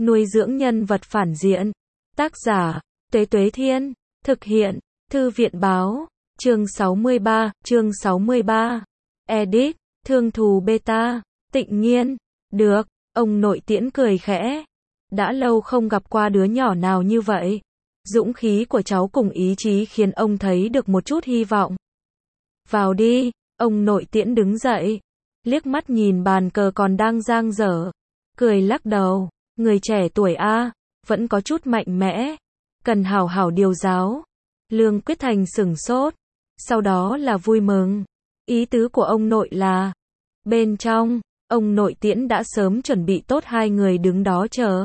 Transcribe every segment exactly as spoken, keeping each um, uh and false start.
Nuôi dưỡng nhân vật phản diện. Tác giả, Tuế Tuế Thiên. Thực hiện, Thư viện Báo. Chương sáu mươi ba, chương sáu mươi ba. Edit, Thương Thù Beta. Tịnh Nhiên. Được, ông nội Tiễn cười khẽ. Đã lâu không gặp qua đứa nhỏ nào như vậy. Dũng khí của cháu cùng ý chí khiến ông thấy được một chút hy vọng. Vào đi, ông nội Tiễn đứng dậy. Liếc mắt nhìn bàn cờ còn đang dang dở. Cười lắc đầu, người trẻ tuổi a, vẫn có chút mạnh mẽ. Cần hảo hảo điều giáo. Lương Quyết Thành sửng sốt. Sau đó là vui mừng. Ý tứ của ông nội là, bên trong, ông nội Tiễn đã sớm chuẩn bị tốt hai người đứng đó chờ.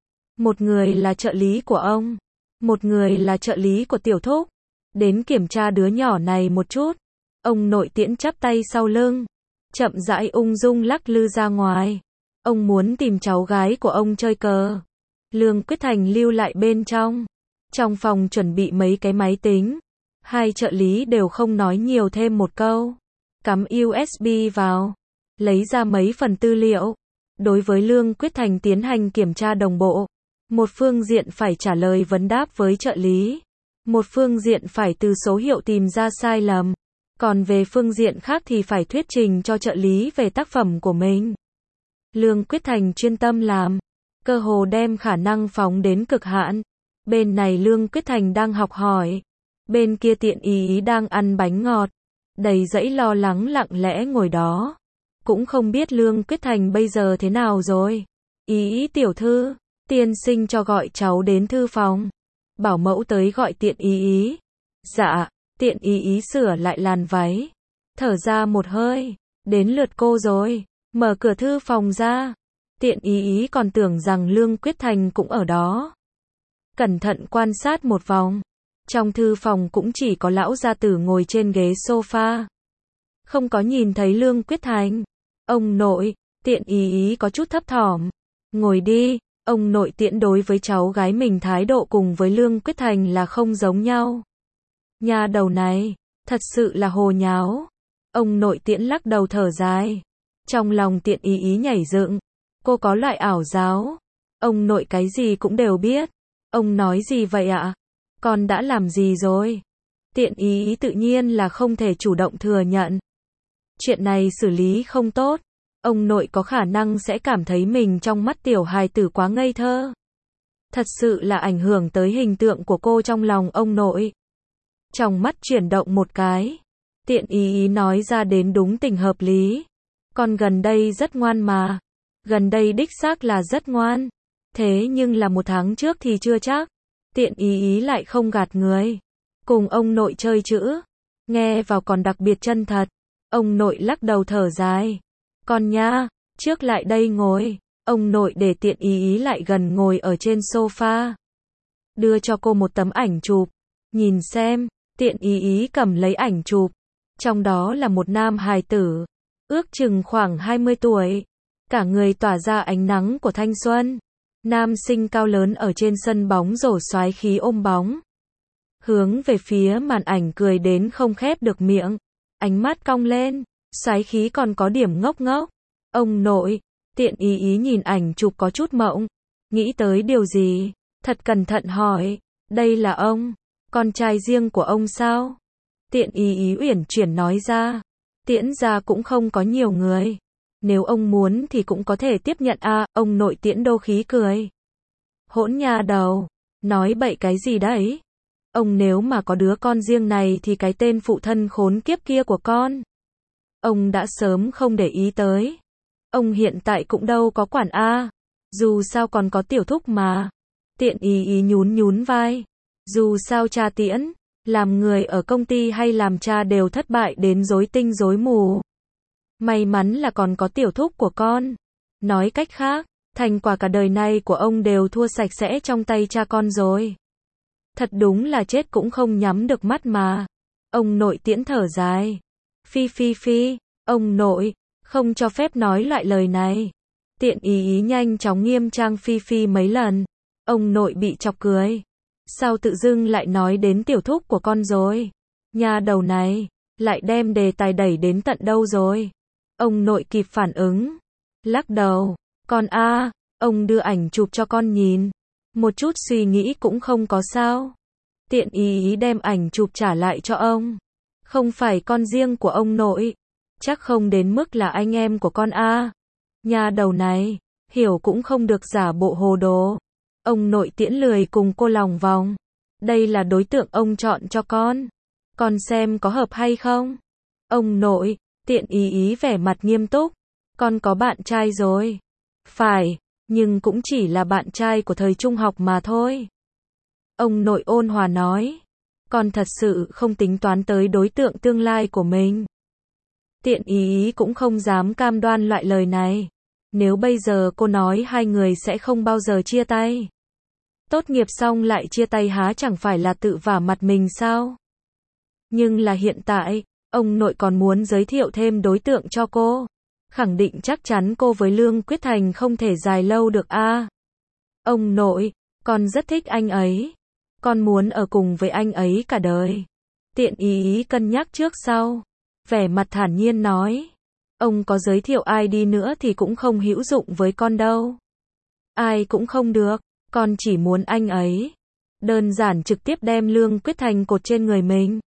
Một người là trợ lý của ông, một người là trợ lý của tiểu thúc. Đến kiểm tra đứa nhỏ này một chút. Ông nội Tiễn chắp tay sau lưng, chậm rãi ung dung lắc lư ra ngoài. Ông muốn tìm cháu gái của ông chơi cờ. Lương Quyết Thành lưu lại bên trong. Trong phòng chuẩn bị mấy cái máy tính. Hai trợ lý đều không nói nhiều thêm một câu. Cắm u ét bê vào. Lấy ra mấy phần tư liệu. Đối với Lương Quyết Thành tiến hành kiểm tra đồng bộ. Một phương diện phải trả lời vấn đáp với trợ lý. Một phương diện phải từ số hiệu tìm ra sai lầm. Còn về phương diện khác thì phải thuyết trình cho trợ lý về tác phẩm của mình. Lương Quyết Thành chuyên tâm làm. Cơ hồ đem khả năng phóng đến cực hạn. Bên này Lương Quyết Thành đang học hỏi. Bên kia Tiện Ý Ý đang ăn bánh ngọt. Đầy dẫy lo lắng lặng lẽ ngồi đó. Cũng không biết Lương Quyết Thành bây giờ thế nào rồi. Ý Ý tiểu thư, tiên sinh cho gọi cháu đến thư phòng. Bảo mẫu tới gọi Tiện Ý Ý. Dạ, Tiện Ý Ý sửa lại làn váy. Thở ra một hơi. Đến lượt cô rồi. Mở cửa thư phòng ra. Tiện Ý Ý còn tưởng rằng Lương Quyết Thành cũng ở đó. Cẩn thận quan sát một vòng. Trong thư phòng cũng chỉ có lão gia tử ngồi trên ghế sofa. Không có nhìn thấy Lương Quyết Thành. Ông nội, Tiện Ý Ý có chút thấp thỏm. Ngồi đi, ông nội Tiễn đối với cháu gái mình thái độ cùng với Lương Quyết Thành là không giống nhau. Nhà đầu này, thật sự là hồ nháo. Ông nội Tiễn lắc đầu thở dài. Trong lòng Tiện Ý Ý nhảy dựng. Cô có loại ảo giáo. Ông nội cái gì cũng đều biết. Ông nói gì vậy ạ? Con đã làm gì rồi? Tiện Ý Ý tự nhiên là không thể chủ động thừa nhận. Chuyện này xử lý không tốt. Ông nội có khả năng sẽ cảm thấy mình trong mắt tiểu hài tử quá ngây thơ. Thật sự là ảnh hưởng tới hình tượng của cô trong lòng ông nội. Trong mắt chuyển động một cái. Tiện Ý Ý nói ra đến đúng tình hợp lý. Con gần đây rất ngoan mà. Gần đây đích xác là rất ngoan. Thế nhưng là một tháng trước thì chưa chắc. Tiện Ý Ý lại không gạt người. Cùng ông nội chơi chữ. Nghe vào còn đặc biệt chân thật. Ông nội lắc đầu thở dài. Con nha, trước lại đây ngồi. Ông nội để Tiện Ý Ý lại gần ngồi ở trên sofa. Đưa cho cô một tấm ảnh chụp. Nhìn xem, Tiện Ý Ý cầm lấy ảnh chụp. Trong đó là một nam hài tử. Ước chừng khoảng hai mươi tuổi. Cả người tỏa ra ánh nắng của thanh xuân. Nam sinh cao lớn ở trên sân bóng rổ xoái khí ôm bóng. Hướng về phía màn ảnh cười đến không khép được miệng. Ánh mắt cong lên. Xoái khí còn có điểm ngốc ngốc. Ông nội, Tiện Ý Ý nhìn ảnh chụp có chút mộng. Nghĩ tới điều gì? Thật cẩn thận hỏi. Đây là ông. Con trai riêng của ông sao? Tiện Ý Ý uyển chuyển nói ra. Tiễn gia cũng không có nhiều người. Nếu ông muốn thì cũng có thể tiếp nhận a. À, ông nội Tiễn đô khí cười. Hỗn nhà đầu. Nói bậy cái gì đấy? Ông nếu mà có đứa con riêng này thì cái tên phụ thân khốn kiếp kia của con. Ông đã sớm không để ý tới. Ông hiện tại cũng đâu có quản a. À. Dù sao còn có tiểu thúc mà. Tiện Ý Ý nhún nhún vai. Dù sao cha Tiễn, làm người ở công ty hay làm cha đều thất bại đến rối tinh rối mù. May mắn là còn có tiểu thúc của con. Nói cách khác, thành quả cả đời này của ông đều thua sạch sẽ trong tay cha con rồi. Thật đúng là chết cũng không nhắm được mắt mà. Ông nội Tiễn thở dài. Phi phi phi, ông nội, không cho phép nói loại lời này. Tiện Ý Ý nhanh chóng nghiêm trang phi phi mấy lần. Ông nội bị chọc cười. Sao tự dưng lại nói đến tiểu thúc của con rồi? Nhà đầu này, lại đem đề tài đẩy đến tận đâu rồi? Ông nội kịp phản ứng. Lắc đầu. Con a, Ông đưa ảnh chụp cho con nhìn. Một chút suy nghĩ cũng không có sao. Tiện ý ý đem ảnh chụp trả lại cho ông. Không phải con riêng của ông nội. Chắc không đến mức là anh em của con a. Nhà đầu này, hiểu cũng không được giả bộ hồ đồ. Ông nội Tiễn lười cùng cô lòng vòng. Đây là đối tượng ông chọn cho con. Con xem có hợp hay không? Ông nội, Tiện ý ý vẻ mặt nghiêm túc. Con có bạn trai rồi. Phải, nhưng cũng chỉ là bạn trai của thời trung học mà thôi. Ông nội ôn hòa nói. Con thật sự không tính toán tới đối tượng tương lai của mình. Tiện ý ý cũng không dám cam đoan loại lời này. Nếu bây giờ cô nói hai người sẽ không bao giờ chia tay. Tốt nghiệp xong lại chia tay há chẳng phải là tự vả mặt mình sao? Nhưng là hiện tại, ông nội còn muốn giới thiệu thêm đối tượng cho cô. Khẳng định chắc chắn cô với Lương Quyết Thành không thể dài lâu được a. À, ông nội, con rất thích anh ấy. Con muốn ở cùng với anh ấy cả đời. Tiện ý ý cân nhắc trước sau. Vẻ mặt thản nhiên nói. Ông có giới thiệu ai đi nữa thì cũng không hữu dụng với con đâu. Ai cũng không được. Con chỉ muốn anh ấy. Đơn giản trực tiếp đem Lương Quyết Thành cột trên người mình.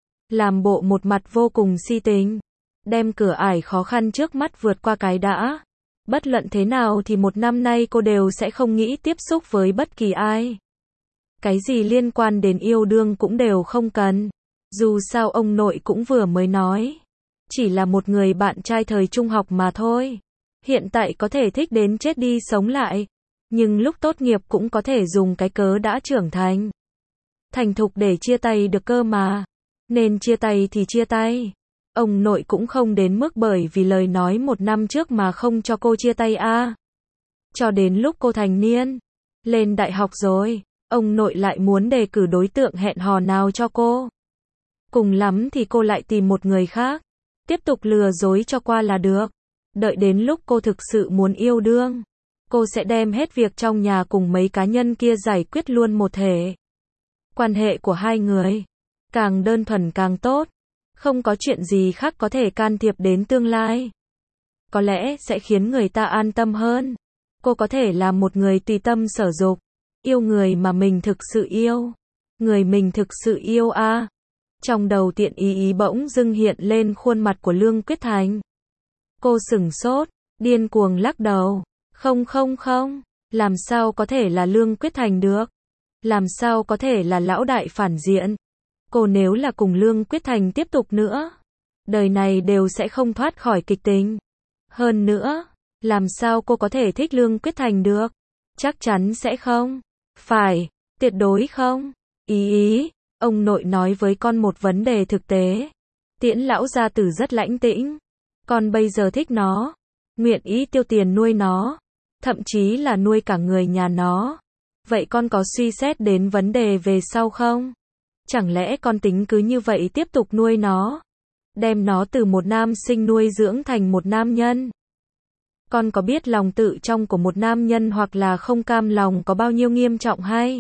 Làm bộ một mặt vô cùng si tình. Đem cửa ải khó khăn trước mắt vượt qua cái đã. Bất luận thế nào thì một năm nay cô đều sẽ không nghĩ tiếp xúc với bất kỳ ai. Cái gì liên quan đến yêu đương cũng đều không cần. Dù sao ông nội cũng vừa mới nói. Chỉ là một người bạn trai thời trung học mà thôi. Hiện tại có thể thích đến chết đi sống lại. Nhưng lúc tốt nghiệp cũng có thể dùng cái cớ đã trưởng thành. Thành thục để chia tay được cơ mà. Nên chia tay thì chia tay. Ông nội cũng không đến mức bởi vì lời nói một năm trước mà không cho cô chia tay a. À, cho đến lúc cô thành niên, lên đại học rồi, ông nội lại muốn đề cử đối tượng hẹn hò nào cho cô. Cùng lắm thì cô lại tìm một người khác. Tiếp tục lừa dối cho qua là được. Đợi đến lúc cô thực sự muốn yêu đương, cô sẽ đem hết việc trong nhà cùng mấy cá nhân kia giải quyết luôn một thể. Quan hệ của hai người, càng đơn thuần càng tốt. Không có chuyện gì khác có thể can thiệp đến tương lai. Có lẽ sẽ khiến người ta an tâm hơn. Cô có thể là một người tùy tâm sở dục. Yêu người mà mình thực sự yêu. Người mình thực sự yêu a. À. Trong đầu Tiện ý ý bỗng dưng hiện lên khuôn mặt của Lương Quyết Thành. Cô sửng sốt, điên cuồng lắc đầu. Không không không, làm sao có thể là Lương Quyết Thành được? Làm sao có thể là lão đại phản diện? Cô nếu là cùng Lương Quyết Thành tiếp tục nữa, đời này đều sẽ không thoát khỏi kịch tính. Hơn nữa, làm sao cô có thể thích Lương Quyết Thành được? Chắc chắn sẽ không. Phải, tuyệt đối không. Ý ý, ông nội nói với con một vấn đề thực tế. Tiễn lão gia tử rất lãnh tĩnh. Con bây giờ thích nó, nguyện ý tiêu tiền nuôi nó, thậm chí là nuôi cả người nhà nó. Vậy con có suy xét đến vấn đề về sau không? Chẳng lẽ con tính cứ như vậy tiếp tục nuôi nó? Đem nó từ một nam sinh nuôi dưỡng thành một nam nhân? Con có biết lòng tự trọng của một nam nhân hoặc là không cam lòng có bao nhiêu nghiêm trọng hay?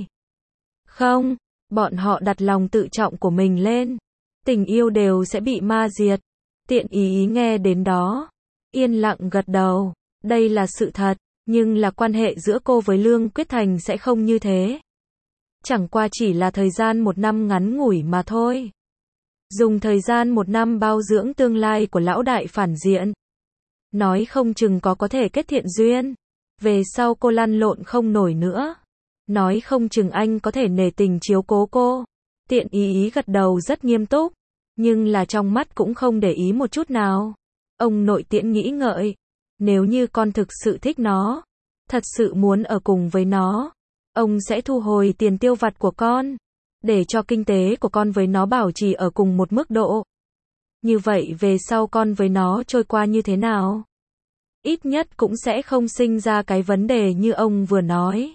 Không, bọn họ đặt lòng tự trọng của mình lên. Tình yêu đều sẽ bị ma diệt. Tiện ý ý nghe đến đó. Yên lặng gật đầu. Đây là sự thật, nhưng là quan hệ giữa cô với Lương Quyết Thành sẽ không như thế. Chẳng qua chỉ là thời gian một năm ngắn ngủi mà thôi. Dùng thời gian một năm bao dưỡng tương lai của lão đại phản diện. Nói không chừng có có thể kết thiện duyên. Về sau cô lăn lộn không nổi nữa. Nói không chừng anh có thể nể tình chiếu cố cô. Tiện ý ý gật đầu rất nghiêm túc. Nhưng là trong mắt cũng không để ý một chút nào. Ông nội Tiễn nghĩ ngợi. Nếu như con thực sự thích nó, thật sự muốn ở cùng với nó, ông sẽ thu hồi tiền tiêu vặt của con, để cho kinh tế của con với nó bảo trì ở cùng một mức độ. Như vậy về sau con với nó trôi qua như thế nào? Ít nhất cũng sẽ không sinh ra cái vấn đề như ông vừa nói.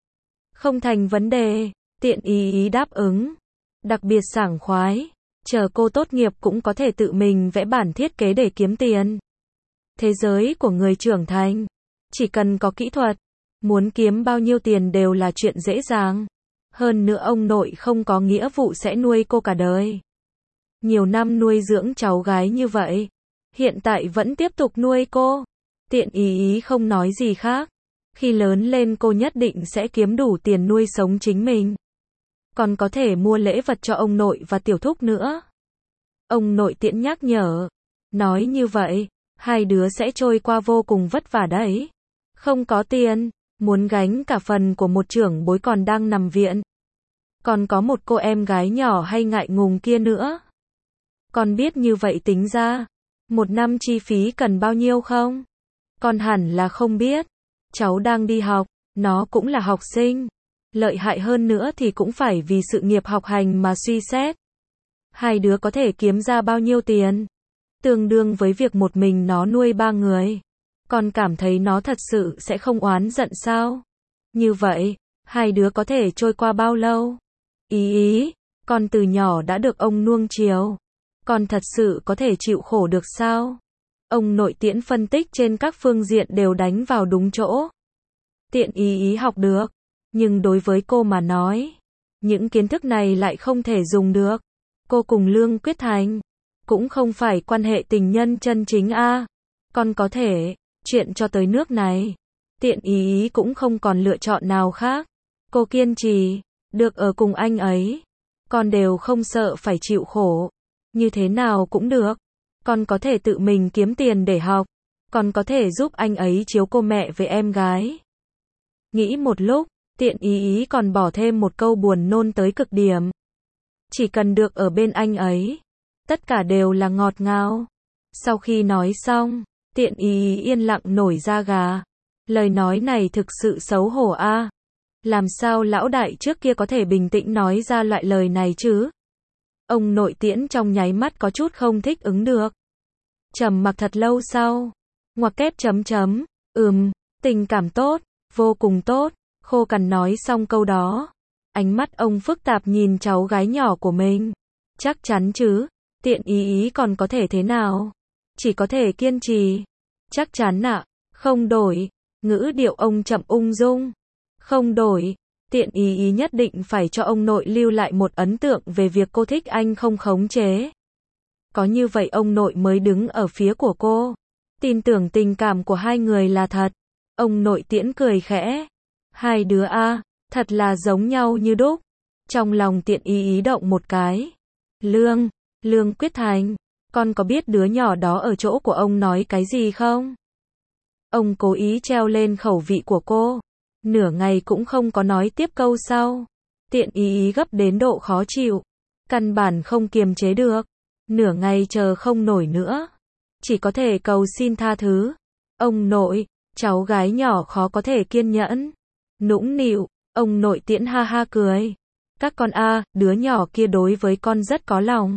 Không thành vấn đề, Tiện ý ý đáp ứng. Đặc biệt sảng khoái, chờ cô tốt nghiệp cũng có thể tự mình vẽ bản thiết kế để kiếm tiền. Thế giới của người trưởng thành, chỉ cần có kỹ thuật, muốn kiếm bao nhiêu tiền đều là chuyện dễ dàng. Hơn nữa ông nội không có nghĩa vụ sẽ nuôi cô cả đời. Nhiều năm nuôi dưỡng cháu gái như vậy, hiện tại vẫn tiếp tục nuôi cô. Tiện ý ý không nói gì khác, Khi lớn lên cô nhất định sẽ kiếm đủ tiền nuôi sống chính mình. Còn có thể mua lễ vật cho ông nội và tiểu thúc nữa. Ông nội Tiễn nhắc nhở. Nói như vậy, hai đứa sẽ trôi qua vô cùng vất vả đấy. Không có tiền, muốn gánh cả phần của một trưởng bối còn đang nằm viện. Còn có một cô em gái nhỏ hay ngại ngùng kia nữa. Con biết như vậy tính ra, một năm chi phí cần bao nhiêu không? Con hẳn là không biết. Cháu đang đi học, nó cũng là học sinh. Lợi hại hơn nữa thì cũng phải vì sự nghiệp học hành mà suy xét. Hai đứa có thể kiếm ra bao nhiêu tiền? Tương đương với việc một mình nó nuôi ba người. Con cảm thấy nó thật sự sẽ không oán giận sao? Như vậy, hai đứa có thể trôi qua bao lâu? Ý ý, con từ nhỏ đã được ông nuông chiều. Con thật sự có thể chịu khổ được sao? Ông nội Tiễn phân tích trên các phương diện đều đánh vào đúng chỗ. Tiện ý ý học được, nhưng đối với cô mà nói, những kiến thức này lại không thể dùng được. Cô cùng Lương Quyết Thành cũng không phải quan hệ tình nhân chân chính a. Con có thể, chuyện cho tới nước này, Tiện ý ý cũng không còn lựa chọn nào khác. Cô kiên trì, được ở cùng anh ấy. Con đều không sợ phải chịu khổ. Như thế nào cũng được. Con có thể tự mình kiếm tiền để học. Con có thể giúp anh ấy chiếu cô mẹ với em gái. Nghĩ một lúc, Tiện ý ý còn bỏ thêm một câu buồn nôn tới cực điểm. Chỉ cần được ở bên anh ấy, tất cả đều là ngọt ngào. Sau khi nói xong, Tiện ý ý yên lặng nổi da gà. Lời nói này thực sự xấu hổ a. Làm sao lão đại trước kia có thể bình tĩnh nói ra loại lời này chứ? Ông nội Tiễn trong nháy mắt có chút không thích ứng được. Trầm mặc thật lâu sau. Ngoặc kép chấm chấm. Ừm, tình cảm tốt, vô cùng tốt. Khô cằn nói xong câu đó. Ánh mắt ông phức tạp nhìn cháu gái nhỏ của mình. Chắc chắn chứ, Tiện ý ý còn có thể thế nào? Chỉ có thể kiên trì. Chắc chắn ạ, à? Không đổi. Ngữ điệu ông chậm ung dung. Không đổi. Tiện ý ý nhất định phải cho ông nội lưu lại một ấn tượng về việc cô thích anh không khống chế. Có như vậy ông nội mới đứng ở phía của cô. Tin tưởng tình cảm của hai người là thật. Ông nội Tiễn cười khẽ. Hai đứa a, thật là giống nhau như đúc. Trong lòng Tiện ý ý động một cái. Lương, Lương Quyết Thành, con có biết đứa nhỏ đó ở chỗ của ông nói cái gì không? Ông cố ý treo lên khẩu vị của cô. Nửa ngày cũng không có nói tiếp câu sau. Tiện ý ý gấp đến độ khó chịu. Căn bản không kiềm chế được. Nửa ngày chờ không nổi nữa. Chỉ có thể cầu xin tha thứ. Ông nội, cháu gái nhỏ khó có thể kiên nhẫn. Nũng nịu, ông nội Tiễn ha ha cười. Các con a, à, đứa nhỏ kia đối với con rất có lòng.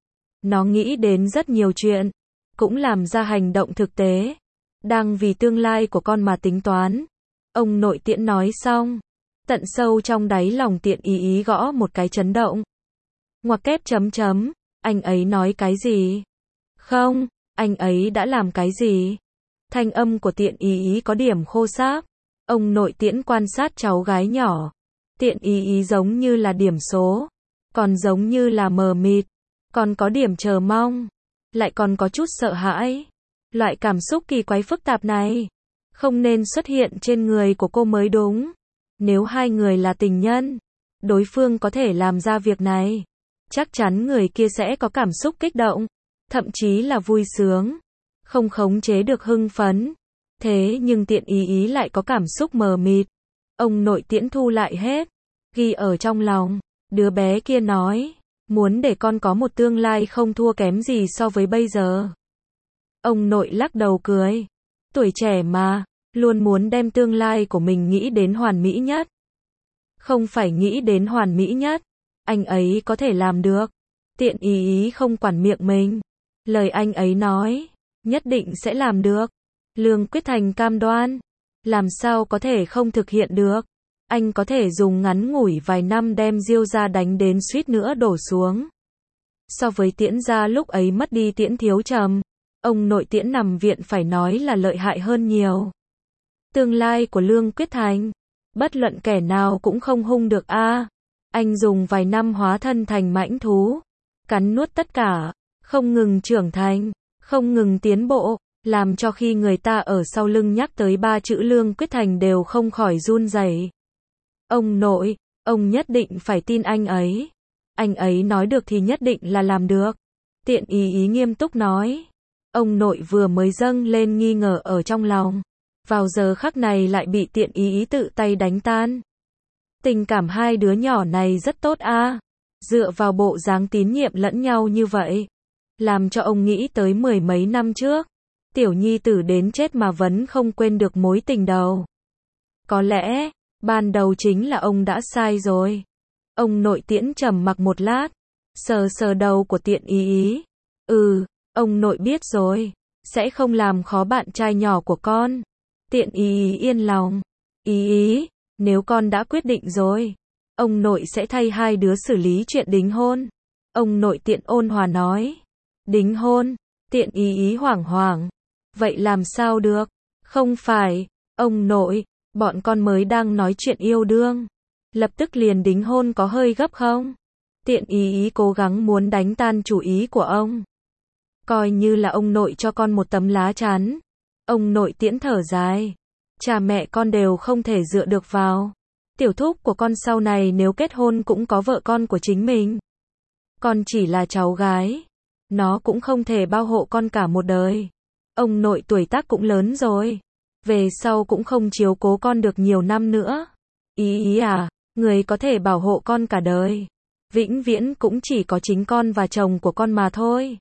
Nó nghĩ đến rất nhiều chuyện. Cũng làm ra hành động thực tế. Đang vì tương lai của con mà tính toán. Ông nội Tiễn nói xong. Tận sâu trong đáy lòng Tiện ý ý gõ một cái chấn động. Ngoặc kép chấm chấm. Anh ấy nói cái gì? Không, anh ấy đã làm cái gì? Thanh âm của Tiện ý ý có điểm khô xác. Ông nội Tiễn quan sát cháu gái nhỏ. Tiện ý ý giống như là điểm số. Còn giống như là mờ mịt. Còn có điểm chờ mong. Lại còn có chút sợ hãi. Loại cảm xúc kỳ quái phức tạp này không nên xuất hiện trên người của cô mới đúng. Nếu hai người là tình nhân, đối phương có thể làm ra việc này. Chắc chắn người kia sẽ có cảm xúc kích động. Thậm chí là vui sướng. Không khống chế được hưng phấn. Thế nhưng Tiện ý ý lại có cảm xúc mờ mịt. Ông nội Tiễn thu lại hết. Ghi ở trong lòng. Đứa bé kia nói. Muốn để con có một tương lai không thua kém gì so với bây giờ. Ông nội lắc đầu cười. Tuổi trẻ mà, luôn muốn đem tương lai của mình nghĩ đến hoàn mỹ nhất. Không phải nghĩ đến hoàn mỹ nhất. Anh ấy có thể làm được. Tiện ý ý không quản miệng mình. Lời anh ấy nói, nhất định sẽ làm được. Lương Quyết Thành cam đoan. Làm sao có thể không thực hiện được. Anh có thể dùng ngắn ngủi vài năm đem Diêu gia đánh đến suýt nữa đổ xuống. So với Tiễn gia lúc ấy mất đi Tiễn Thiếu Trầm, ông nội Tiễn nằm viện phải nói là lợi hại hơn nhiều. Tương lai của Lương Quyết Thành, bất luận kẻ nào cũng không hung được a. Anh dùng vài năm hóa thân thành mãnh thú, cắn nuốt tất cả, không ngừng trưởng thành, không ngừng tiến bộ. làm cho khi người ta ở sau lưng nhắc tới ba chữ Lương Quyết Thành đều không khỏi run rẩy. Ông nội, ông nhất định phải tin anh ấy. Anh ấy nói được thì nhất định là làm được. Tiện ý ý nghiêm túc nói. Ông nội vừa mới dâng lên nghi ngờ ở trong lòng. Vào giờ khắc này lại bị tiện ý ý tự tay đánh tan. Tình cảm hai đứa nhỏ này rất tốt a. Dựa vào bộ dáng tín nhiệm lẫn nhau như vậy. Làm cho ông nghĩ tới mười mấy năm trước. Tiểu nhi tử đến chết mà vẫn không quên được mối tình đầu. Có lẽ, ban đầu chính là ông đã sai rồi. Ông nội Tiễn trầm mặc một lát. Sờ sờ đầu của tiện ý ý. Ừ, ông nội biết rồi. Sẽ không làm khó bạn trai nhỏ của con. Tiện ý ý yên lòng. Ý ý, nếu con đã quyết định rồi. Ông nội sẽ thay hai đứa xử lý chuyện đính hôn. Ông nội Tiện ôn hòa nói. Đính hôn, tiện ý ý hoảng hoảng. Vậy làm sao được? Không phải, ông nội, bọn con mới đang nói chuyện yêu đương. Lập tức liền đính hôn có hơi gấp không? Tiện ý ý cố gắng muốn đánh tan chủ ý của ông. Coi như là ông nội cho con một tấm lá chắn. Ông nội Tiễn thở dài. Cha mẹ con đều không thể dựa được vào. Tiểu thúc của con sau này nếu kết hôn cũng có vợ con của chính mình. Con chỉ là cháu gái. Nó cũng không thể bao hộ con cả một đời. Ông nội tuổi tác cũng lớn rồi. Về sau cũng không chiếu cố con được nhiều năm nữa. Ý ý à, người có thể bảo hộ con cả đời. Vĩnh viễn cũng chỉ có chính con và chồng của con mà thôi.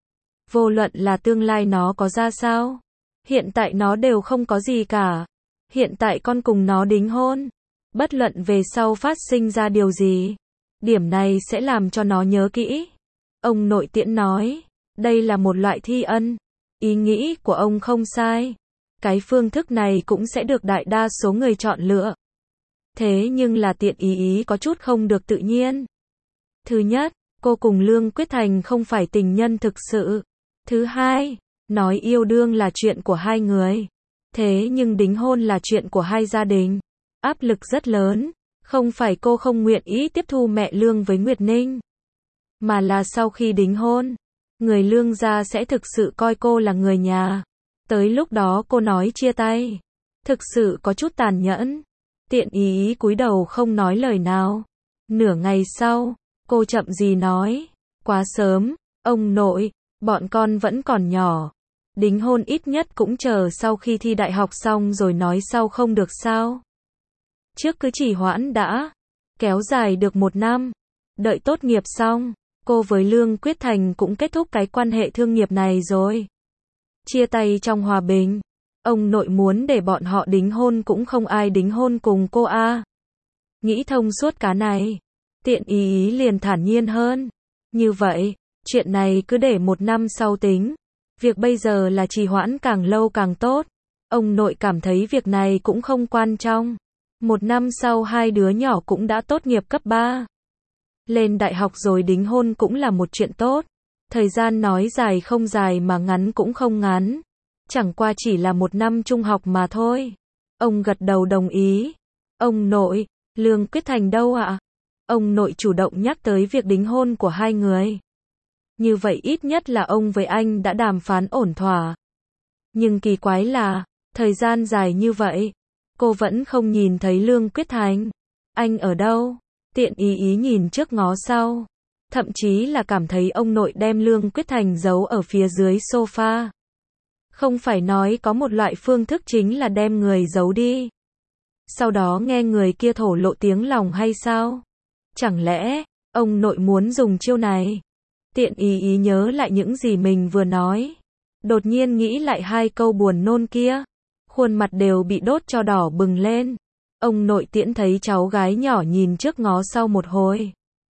Vô luận là tương lai nó có ra sao. Hiện tại nó đều không có gì cả. Hiện tại con cùng nó đính hôn. Bất luận về sau phát sinh ra điều gì. Điểm này sẽ làm cho nó nhớ kỹ. Ông nội Tiễn nói. Đây là một loại thi ân. Ý nghĩ của ông không sai. Cái phương thức này cũng sẽ được đại đa số người chọn lựa. Thế nhưng là tiện ý ý có chút không được tự nhiên. Thứ nhất, cô cùng Lương Quyết Thành không phải tình nhân thực sự. Thứ hai, nói yêu đương là chuyện của hai người. Thế nhưng đính hôn là chuyện của hai gia đình. Áp lực rất lớn. Không phải cô không nguyện ý tiếp thu mẹ Lương với Nguyệt Ninh. Mà là sau khi đính hôn, người Lương gia sẽ thực sự coi cô là người nhà. Tới lúc đó cô nói chia tay. Thực sự có chút tàn nhẫn. Tiện ý ý cúi đầu không nói lời nào. Nửa ngày sau, cô chậm gì nói. Quá sớm, ông nội, bọn con vẫn còn nhỏ. Đính hôn ít nhất cũng chờ sau khi thi đại học xong rồi nói sau không được sao. Trước cứ chỉ hoãn đã. Kéo dài được một năm. Đợi tốt nghiệp xong, cô với Lương Quyết Thành cũng kết thúc cái quan hệ thương nghiệp này rồi. Chia tay trong hòa bình. Ông nội muốn để bọn họ đính hôn cũng không ai đính hôn cùng cô a. Nghĩ thông suốt cá này. Tiện ý ý liền thản nhiên hơn. Như vậy, chuyện này cứ để một năm sau tính. Việc bây giờ là trì hoãn càng lâu càng tốt. Ông nội cảm thấy việc này cũng không quan trọng. Một năm sau hai đứa nhỏ cũng đã tốt nghiệp cấp ba. Lên đại học rồi đính hôn cũng là một chuyện tốt. Thời gian nói dài không dài mà ngắn cũng không ngắn. Chẳng qua chỉ là một năm trung học mà thôi. Ông gật đầu đồng ý. Ông nội, Lương Quyết Thành đâu ạ? Ông nội chủ động nhắc tới việc đính hôn của hai người. Như vậy ít nhất là ông với anh đã đàm phán ổn thỏa. Nhưng kỳ quái là, thời gian dài như vậy, cô vẫn không nhìn thấy Lương Quyết Thành. Anh ở đâu? Tiện ý ý nhìn trước ngó sau. Thậm chí là cảm thấy ông nội đem Lương Quyết Thành giấu ở phía dưới sofa. Không phải nói có một loại phương thức chính là đem người giấu đi. Sau đó nghe người kia thổ lộ tiếng lòng hay sao? Chẳng lẽ, ông nội muốn dùng chiêu này? Tiện ý ý nhớ lại những gì mình vừa nói. Đột nhiên nghĩ lại hai câu buồn nôn kia. Khuôn mặt đều bị đốt cho đỏ bừng lên. Ông nội Tiễn thấy cháu gái nhỏ nhìn trước ngó sau một hồi.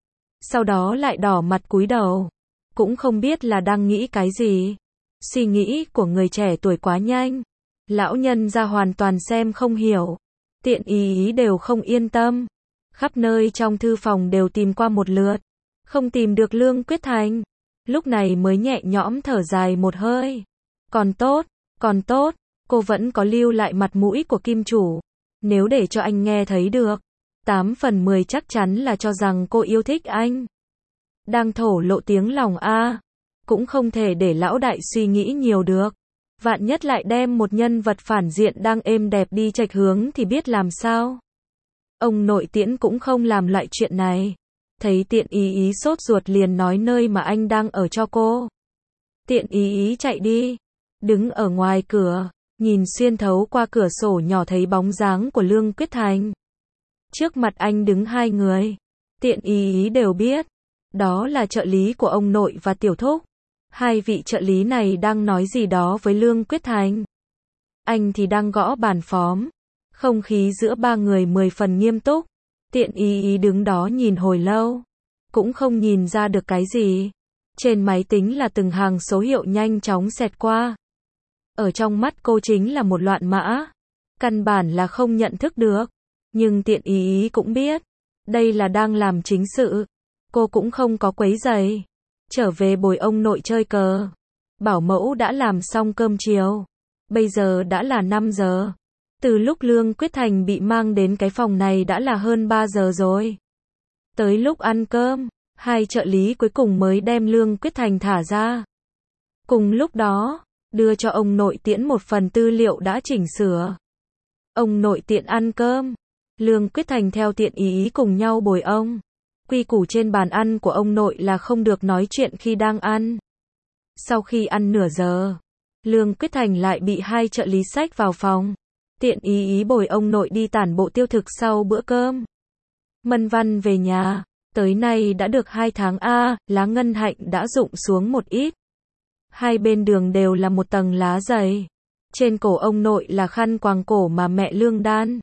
Sau đó lại đỏ mặt cúi đầu. Cũng không biết là đang nghĩ cái gì. Suy nghĩ của người trẻ tuổi quá nhanh. Lão nhân ra hoàn toàn xem không hiểu. Tiện ý ý đều không yên tâm. Khắp nơi trong thư phòng đều tìm qua một lượt. Không tìm được Lương Quyết Thành. Lúc này mới nhẹ nhõm thở dài một hơi. Còn tốt, còn tốt. Cô vẫn có lưu lại mặt mũi của kim chủ. Nếu để cho anh nghe thấy được, tám phần mười chắc chắn là cho rằng cô yêu thích anh. Đang thổ lộ tiếng lòng a, cũng không thể để lão đại suy nghĩ nhiều được. Vạn nhất lại đem một nhân vật phản diện đang êm đẹp đi chệch hướng thì biết làm sao. Ông nội Tiễn cũng không làm loại chuyện này. Thấy Tiện Ý Ý sốt ruột liền nói nơi mà anh đang ở cho cô. Tiện Ý Ý chạy đi, đứng ở ngoài cửa, nhìn xuyên thấu qua cửa sổ nhỏ thấy bóng dáng của Lương Quyết Thành. Trước mặt anh đứng hai người, Tiện Ý Ý đều biết, đó là trợ lý của ông nội và Tiểu Thúc. Hai vị trợ lý này đang nói gì đó với Lương Quyết Thành. Anh thì đang gõ bàn phím. Không khí giữa ba người mười phần nghiêm túc. Tiện Ý Ý đứng đó nhìn hồi lâu, cũng không nhìn ra được cái gì. Trên máy tính là từng hàng số hiệu nhanh chóng xẹt qua. Ở trong mắt cô chính là một loạn mã, căn bản là không nhận thức được. Nhưng Tiện Ý Ý cũng biết, đây là đang làm chính sự. Cô cũng không có quấy rầy. Trở về bồi ông nội chơi cờ. Bảo mẫu đã làm xong cơm chiều. Bây giờ đã là năm giờ. Từ lúc Lương Quyết Thành bị mang đến cái phòng này đã là hơn ba giờ rồi. Tới lúc ăn cơm, hai trợ lý cuối cùng mới đem Lương Quyết Thành thả ra. Cùng lúc đó, đưa cho ông nội Tiễn một phần tư liệu đã chỉnh sửa. Ông nội Tiện ăn cơm. Lương Quyết Thành theo Tiện Ý Ý cùng nhau bồi ông. Quy củ trên bàn ăn của ông nội là không được nói chuyện khi đang ăn. Sau khi ăn nửa giờ, Lương Quyết Thành lại bị hai trợ lý xách vào phòng. Tiện Ý Ý bồi ông nội đi tản bộ tiêu thực sau bữa cơm. Mân Văn về nhà, tới nay đã được hai tháng a, lá ngân hạnh đã rụng xuống một ít. Hai bên đường đều là một tầng lá dày. Trên cổ ông nội là khăn quàng cổ mà mẹ Lương đan.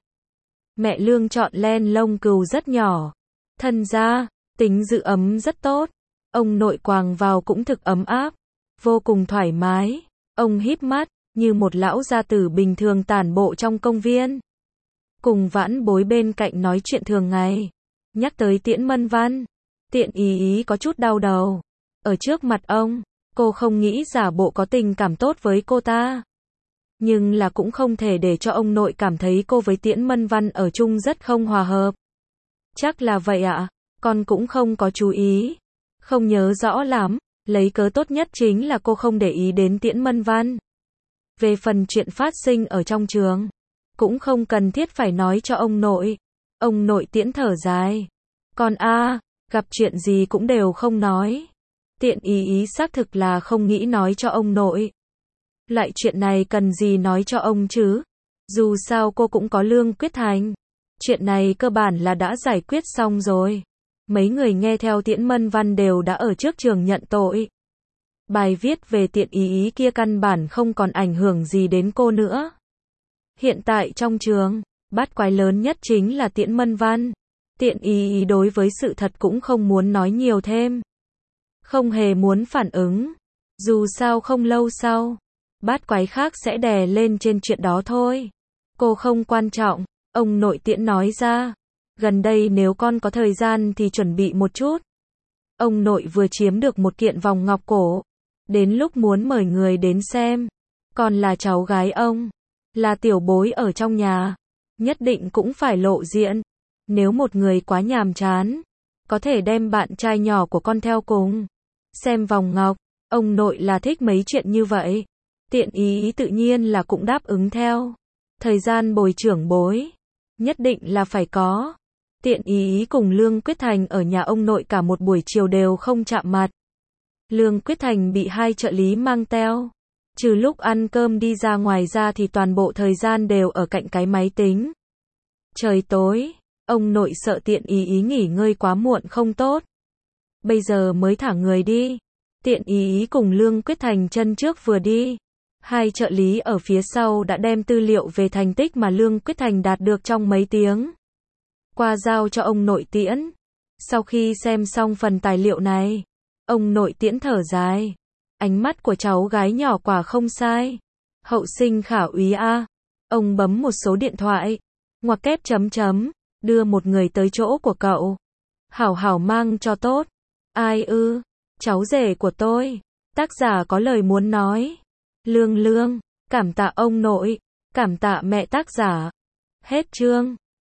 Mẹ Lương chọn len lông cừu rất nhỏ. Thân da, tính giữ ấm rất tốt. Ông nội quàng vào cũng thực ấm áp, vô cùng thoải mái. Ông híp mắt, như một lão gia tử bình thường tản bộ trong công viên. Cùng vãn bối bên cạnh nói chuyện thường ngày. Nhắc tới Tiễn Mân Văn, Tiện Ý Ý có chút đau đầu. Ở trước mặt ông, cô không nghĩ giả bộ có tình cảm tốt với cô ta. Nhưng là cũng không thể để cho ông nội cảm thấy cô với Tiễn Mân Văn ở chung rất không hòa hợp. Chắc là vậy ạ, à? Con cũng không có chú ý. Không nhớ rõ lắm, lấy cớ tốt nhất chính là cô không để ý đến Tiễn Mân Văn. Về phần chuyện phát sinh ở trong trường, cũng không cần thiết phải nói cho ông nội. Ông nội Tiễn thở dài. Con a, gặp chuyện gì cũng đều không nói. Tiện Ý Ý xác thực là không nghĩ nói cho ông nội. Lại chuyện này cần gì nói cho ông chứ? Dù sao cô cũng có Lương Quyết Thành. Chuyện này cơ bản là đã giải quyết xong rồi. Mấy người nghe theo Tiễn Mân Văn đều đã ở trước trường nhận tội. Bài viết về Tiện Ý Ý kia căn bản không còn ảnh hưởng gì đến cô nữa. Hiện tại trong trường, bát quái lớn nhất chính là Tiễn Mân Văn. Tiện Ý Ý đối với sự thật cũng không muốn nói nhiều thêm. Không hề muốn phản ứng. Dù sao không lâu sau, bát quái khác sẽ đè lên trên chuyện đó thôi. Cô không quan trọng. Ông nội Tiễn nói ra. Gần đây nếu con có thời gian thì chuẩn bị một chút. Ông nội vừa chiếm được một kiện vòng ngọc cổ. Đến lúc muốn mời người đến xem. Con là cháu gái ông. Là tiểu bối ở trong nhà. Nhất định cũng phải lộ diện. Nếu một người quá nhàm chán, có thể đem bạn trai nhỏ của con theo cùng. Xem vòng ngọc. Ông nội là thích mấy chuyện như vậy. Tiện Ý Ý tự nhiên là cũng đáp ứng theo. Thời gian bồi trưởng bối, nhất định là phải có. Tiện Ý Ý cùng Lương Quyết Thành ở nhà ông nội cả một buổi chiều đều không chạm mặt. Lương Quyết Thành bị hai trợ lý mang theo. Trừ lúc ăn cơm đi ra ngoài ra thì toàn bộ thời gian đều ở cạnh cái máy tính. Trời tối, ông nội sợ Tiện Ý Ý nghỉ ngơi quá muộn không tốt. Bây giờ mới thả người đi. Tiện Ý Ý cùng Lương Quyết Thành chân trước vừa đi. Hai trợ lý ở phía sau đã đem tư liệu về thành tích mà Lương Quyết Thành đạt được trong mấy tiếng qua giao cho ông nội Tiễn. Sau khi xem xong phần tài liệu này, ông nội Tiễn thở dài. Ánh mắt của cháu gái nhỏ quả không sai. Hậu sinh khả úy a. Ông bấm một số điện thoại, ngoặc kép chấm chấm, đưa một người tới chỗ của cậu. Hảo hảo mang cho tốt. Ai ư? Cháu rể của tôi. Tác giả có lời muốn nói. Lương Lương, cảm tạ ông nội, cảm tạ mẹ tác giả. Hết chương.